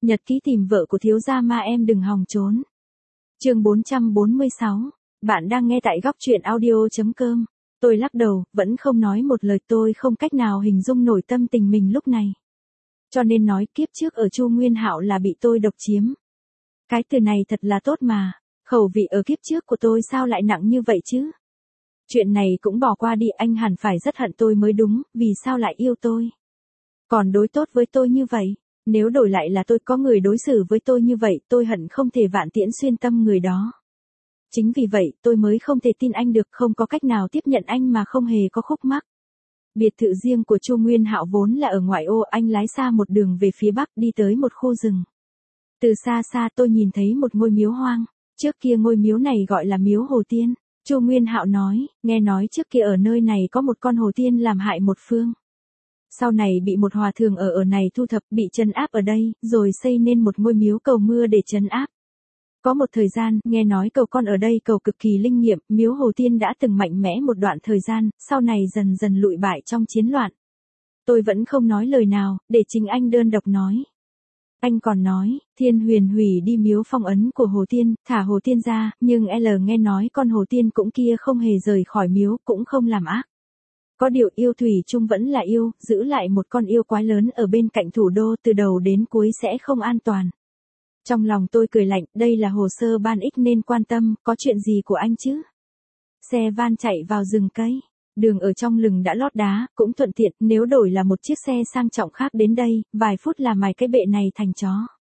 Nhật ký tìm vợ của thiếu gia ma em đừng hòng trốn. Chương 446. Bạn đang nghe tại góc truyện audio.com. Tôi lắc đầu, vẫn không nói một lời, tôi không cách nào hình dung nổi tâm tình mình lúc này. Cho nên nói kiếp trước ở Chu Nguyên Hạo là bị tôi độc chiếm. Cái từ này thật là tốt mà, khẩu vị ở kiếp trước của tôi sao lại nặng như vậy chứ? Chuyện này cũng bỏ qua đi, anh hẳn phải rất hận tôi mới đúng, vì sao lại yêu tôi? Còn đối tốt với tôi như vậy, nếu đổi lại là tôi có người đối xử với tôi như vậy, tôi hận không thể vạn tiễn xuyên tâm người đó. Chính vì vậy, tôi mới không thể tin anh được, không có cách nào tiếp nhận anh mà không hề có khúc mắc. Biệt thự riêng của Chu Nguyên Hạo vốn là ở ngoại ô, anh lái xa một đường về phía bắc đi tới một khu rừng. Từ xa xa tôi nhìn thấy một ngôi miếu hoang, trước kia ngôi miếu này gọi là miếu Hồ Tiên. Chu Nguyên Hạo nói, nghe nói trước kia ở nơi này có một con hồ tiên làm hại một phương. Sau này bị một hòa thượng ở này thu thập, bị trấn áp ở đây, rồi xây nên một ngôi miếu cầu mưa để trấn áp. Có một thời gian, nghe nói cầu con ở đây cầu cực kỳ linh nghiệm, miếu Hồ Tiên đã từng mạnh mẽ một đoạn thời gian, sau này dần dần lụi bại trong chiến loạn. Tôi vẫn không nói lời nào, để chính anh đơn độc nói. Anh còn nói, Thiên Huyền hủy đi miếu phong ấn của Hồ Tiên, thả Hồ Tiên ra, nhưng L nghe nói con Hồ Tiên cũng kia không hề rời khỏi miếu, cũng không làm ác. Có điều yêu thủy chung vẫn là yêu, giữ lại một con yêu quái lớn ở bên cạnh thủ đô từ đầu đến cuối sẽ không an toàn. Trong lòng tôi cười lạnh, đây là hồ sơ ban ích nên quan tâm, có chuyện gì của anh chứ? Xe van chạy vào rừng cây, đường ở trong rừng đã lót đá, cũng thuận tiện, nếu đổi là một chiếc xe sang trọng khác đến đây, vài phút là mài cái bệ này thành chó.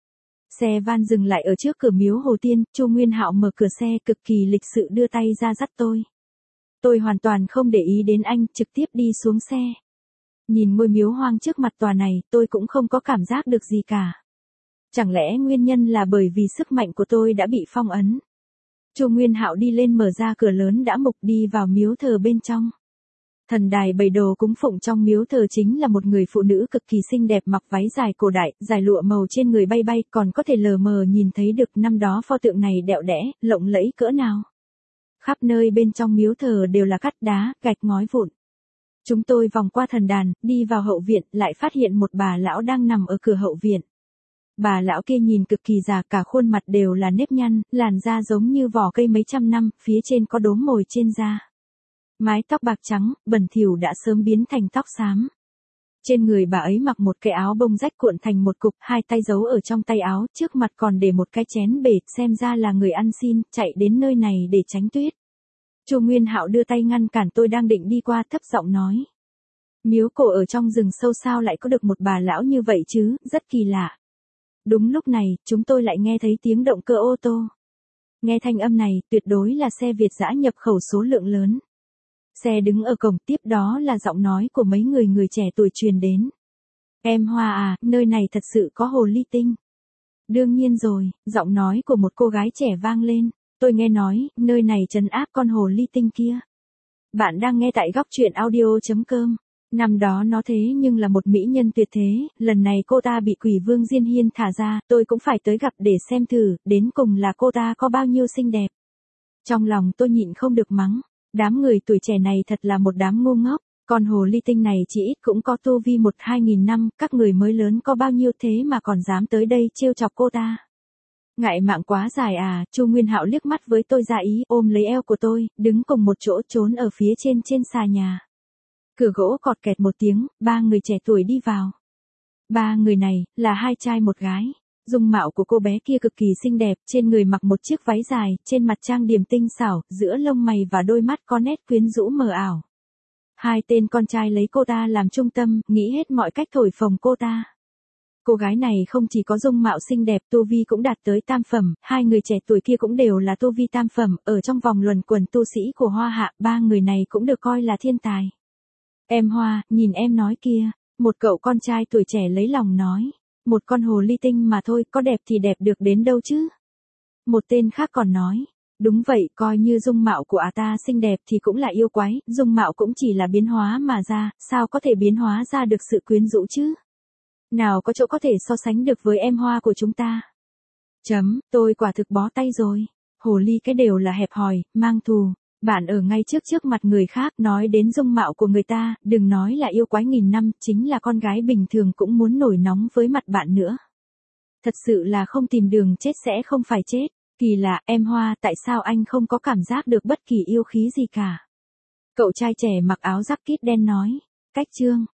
Xe van dừng lại ở trước cửa miếu Hồ Tiên, Chu Nguyên Hạo mở cửa xe cực kỳ lịch sự đưa tay ra dắt tôi. Tôi hoàn toàn không để ý đến anh, trực tiếp đi xuống xe. Nhìn ngôi miếu hoang trước mặt tòa này, tôi cũng không có cảm giác được gì cả. Chẳng lẽ nguyên nhân là bởi vì sức mạnh của tôi đã bị phong ấn? Chu Nguyên Hạo đi lên mở ra cửa lớn đã mục đi vào miếu thờ bên trong. Thần đài bày đồ cúng phụng trong miếu thờ chính là một người phụ nữ cực kỳ xinh đẹp mặc váy dài cổ đại, dài lụa màu trên người bay bay, còn có thể lờ mờ nhìn thấy được năm đó pho tượng này đẽo đẽ, lộng lẫy cỡ nào. Khắp nơi bên trong miếu thờ đều là cát đá, gạch ngói vụn. Chúng tôi vòng qua thần đàn, đi vào hậu viện, lại phát hiện một bà lão đang nằm ở cửa hậu viện. Bà lão kia nhìn cực kỳ già, cả khuôn mặt đều là nếp nhăn, làn da giống như vỏ cây mấy trăm năm, phía trên có đốm mồi trên da. Mái tóc bạc trắng, bẩn thỉu đã sớm biến thành tóc xám. Trên người bà ấy mặc một cái áo bông rách cuộn thành một cục, hai tay giấu ở trong tay áo, trước mặt còn để một cái chén bể, xem ra là người ăn xin, chạy đến nơi này để tránh tuyết. Chu Nguyên Hạo đưa tay ngăn cản tôi đang định đi qua, thấp giọng nói. Miếu cổ ở trong rừng sâu sao lại có được một bà lão như vậy chứ, rất kỳ lạ. Đúng lúc này, chúng tôi lại nghe thấy tiếng động cơ ô tô. Nghe thanh âm này, tuyệt đối là xe Việt dã nhập khẩu số lượng lớn. Xe đứng ở cổng, tiếp đó là giọng nói của mấy người trẻ tuổi truyền đến. Em Hoa à, nơi này thật sự có hồ ly tinh. Đương nhiên rồi, giọng nói của một cô gái trẻ vang lên. Tôi nghe nói, nơi này trấn áp con hồ ly tinh kia. Bạn đang nghe tại góc truyện audio.com. Năm đó nó thế nhưng là một mỹ nhân tuyệt thế, lần này cô ta bị quỷ vương Diên Hiên thả ra, tôi cũng phải tới gặp để xem thử, đến cùng là cô ta có bao nhiêu xinh đẹp. Trong lòng tôi nhịn không được mắng, đám người tuổi trẻ này thật là một đám ngu ngốc, con hồ ly tinh này chỉ ít cũng có tu vi 1-2 nghìn năm, các người mới lớn có bao nhiêu thế mà còn dám tới đây trêu chọc cô ta. Ngại mạng quá dài à, Chu Nguyên Hạo liếc mắt với tôi ra ý, ôm lấy eo của tôi, đứng cùng một chỗ trốn ở phía trên xà nhà. Cửa gỗ cọt kẹt một tiếng, ba người trẻ tuổi đi vào. Ba người này, là hai trai một gái. Dung mạo của cô bé kia cực kỳ xinh đẹp, trên người mặc một chiếc váy dài, trên mặt trang điểm tinh xảo, giữa lông mày và đôi mắt có nét quyến rũ mờ ảo. Hai tên con trai lấy cô ta làm trung tâm, nghĩ hết mọi cách thổi phồng cô ta. Cô gái này không chỉ có dung mạo xinh đẹp, tu vi cũng đạt tới tam phẩm, hai người trẻ tuổi kia cũng đều là tu vi tam phẩm, ở trong vòng luẩn quẩn tu sĩ của Hoa Hạ, ba người này cũng được coi là thiên tài. Em Hoa, nhìn em nói kia, một cậu con trai tuổi trẻ lấy lòng nói, một con hồ ly tinh mà thôi, có đẹp thì đẹp được đến đâu chứ. Một tên khác còn nói, đúng vậy, coi như dung mạo của ta xinh đẹp thì cũng là yêu quái, dung mạo cũng chỉ là biến hóa mà ra, sao có thể biến hóa ra được sự quyến rũ chứ. Nào có chỗ có thể so sánh được với em Hoa của chúng ta. Tôi quả thực bó tay rồi, hồ ly cái đều là hẹp hòi, mang thù. Bạn ở ngay trước mặt người khác nói đến dung mạo của người ta, đừng nói là yêu quái nghìn năm, chính là con gái bình thường cũng muốn nổi nóng với mặt bạn nữa. Thật sự là không tìm đường chết sẽ không phải chết. Kỳ lạ, em Hoa, tại sao anh không có cảm giác được bất kỳ yêu khí gì cả? Cậu trai trẻ mặc áo jacket đen nói. Cách chương.